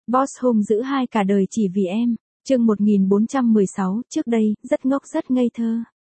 Boss hung dữ hai cả đời chỉ vì em. Chương 1416, trước đây, rất ngốc rất ngây thơ.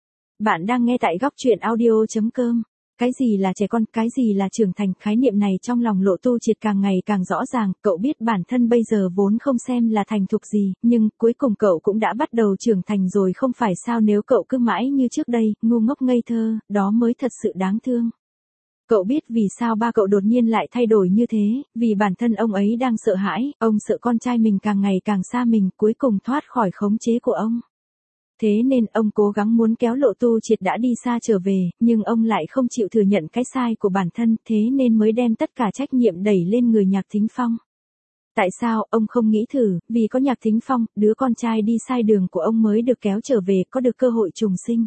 Bạn đang nghe tại góc truyện audio.com. Cái gì là trẻ con, cái gì là trưởng thành, khái niệm này trong lòng Lộ Tu Triệt càng ngày càng rõ ràng. Cậu biết bản thân bây giờ vốn không xem là thành thục gì, nhưng cuối cùng cậu cũng đã bắt đầu trưởng thành rồi không phải sao. Nếu cậu cứ mãi như trước đây, ngu ngốc ngây thơ, đó mới thật sự đáng thương. Cậu biết vì sao ba cậu đột nhiên lại thay đổi như thế, vì bản thân ông ấy đang sợ hãi, ông sợ con trai mình càng ngày càng xa mình, cuối cùng thoát khỏi khống chế của ông. Thế nên ông cố gắng muốn kéo Lộ Tu Triệt đã đi xa trở về, nhưng ông lại không chịu thừa nhận cái sai của bản thân, thế nên mới đem tất cả trách nhiệm đẩy lên người Nhạc Thính Phong. Tại sao ông không nghĩ thử, vì có Nhạc Thính Phong, đứa con trai đi sai đường của ông mới được kéo trở về, có được cơ hội trùng sinh.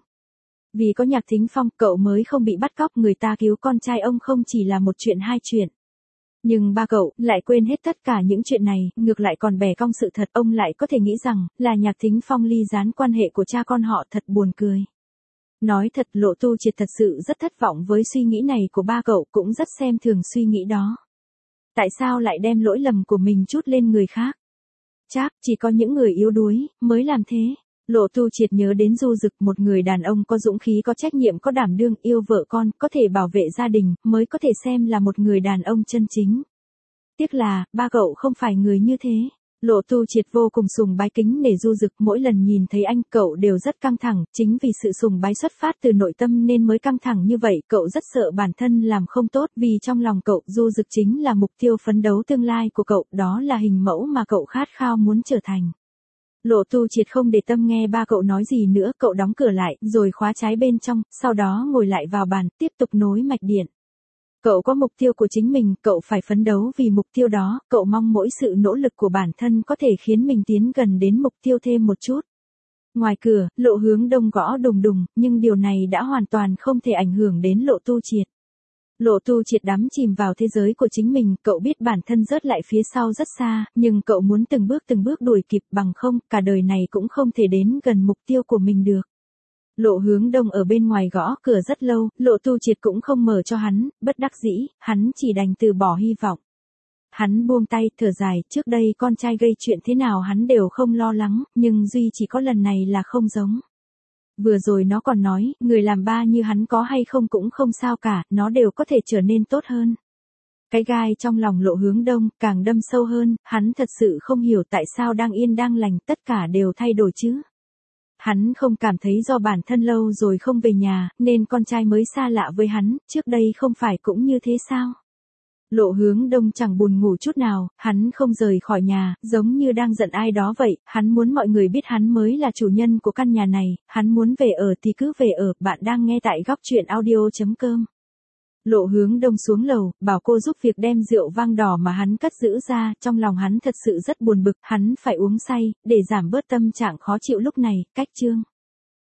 Vì có Nhạc Thính Phong, cậu mới không bị bắt cóc, người ta cứu con trai ông không chỉ là một chuyện hai chuyện. Nhưng ba cậu lại quên hết tất cả những chuyện này, ngược lại còn bẻ cong sự thật, ông lại có thể nghĩ rằng là Nhạc Thính Phong ly gián quan hệ của cha con họ, thật buồn cười. Nói thật, Lộ Tu Triệt thật sự rất thất vọng với suy nghĩ này của ba cậu, cũng rất xem thường suy nghĩ đó. Tại sao lại đem lỗi lầm của mình trút lên người khác? Chắc chỉ có những người yếu đuối mới làm thế. Lộ Tu Triệt nhớ đến Du Dực, một người đàn ông có dũng khí, có trách nhiệm, có đảm đương, yêu vợ con, có thể bảo vệ gia đình, mới có thể xem là một người đàn ông chân chính. Tiếc là, ba cậu không phải người như thế. Lộ Tu Triệt vô cùng sùng bái kính nể Du Dực, mỗi lần nhìn thấy anh cậu đều rất căng thẳng, chính vì sự sùng bái xuất phát từ nội tâm nên mới căng thẳng như vậy. Cậu rất sợ bản thân làm không tốt, vì trong lòng cậu, Du Dực chính là mục tiêu phấn đấu tương lai của cậu, đó là hình mẫu mà cậu khát khao muốn trở thành. Lộ Tu Triệt không để tâm nghe ba cậu nói gì nữa, cậu đóng cửa lại, rồi khóa trái bên trong, sau đó ngồi lại vào bàn, tiếp tục nối mạch điện. Cậu có mục tiêu của chính mình, cậu phải phấn đấu vì mục tiêu đó, cậu mong mỗi sự nỗ lực của bản thân có thể khiến mình tiến gần đến mục tiêu thêm một chút. Ngoài cửa, Lộ Hướng Đông gõ đùng đùng, nhưng điều này đã hoàn toàn không thể ảnh hưởng đến Lộ Tu Triệt. Lộ Tu Triệt đắm chìm vào thế giới của chính mình, cậu biết bản thân rớt lại phía sau rất xa, nhưng cậu muốn từng bước đuổi kịp, bằng không, cả đời này cũng không thể đến gần mục tiêu của mình được. Lộ Hướng Đông ở bên ngoài gõ cửa rất lâu, Lộ Tu Triệt cũng không mở cho hắn, bất đắc dĩ, hắn chỉ đành từ bỏ hy vọng. Hắn buông tay, thở dài, trước đây con trai gây chuyện thế nào hắn đều không lo lắng, nhưng duy chỉ có lần này là không giống. Vừa rồi nó còn nói, người làm ba như hắn có hay không cũng không sao cả, nó đều có thể trở nên tốt hơn. Cái gai trong lòng Lộ Hướng Đông càng đâm sâu hơn, hắn thật sự không hiểu tại sao đang yên đang lành, tất cả đều thay đổi chứ. Hắn không cảm thấy do bản thân lâu rồi không về nhà, nên con trai mới xa lạ với hắn, trước đây không phải cũng như thế sao? Lộ Hướng Đông chẳng buồn ngủ chút nào, hắn không rời khỏi nhà, giống như đang giận ai đó vậy, hắn muốn mọi người biết hắn mới là chủ nhân của căn nhà này, hắn muốn về ở thì cứ về ở. Bạn đang nghe tại góc truyện audio.com. Lộ Hướng Đông xuống lầu, bảo cô giúp việc đem rượu vang đỏ mà hắn cất giữ ra, trong lòng hắn thật sự rất buồn bực, hắn phải uống say, để giảm bớt tâm trạng khó chịu lúc này. Cách chương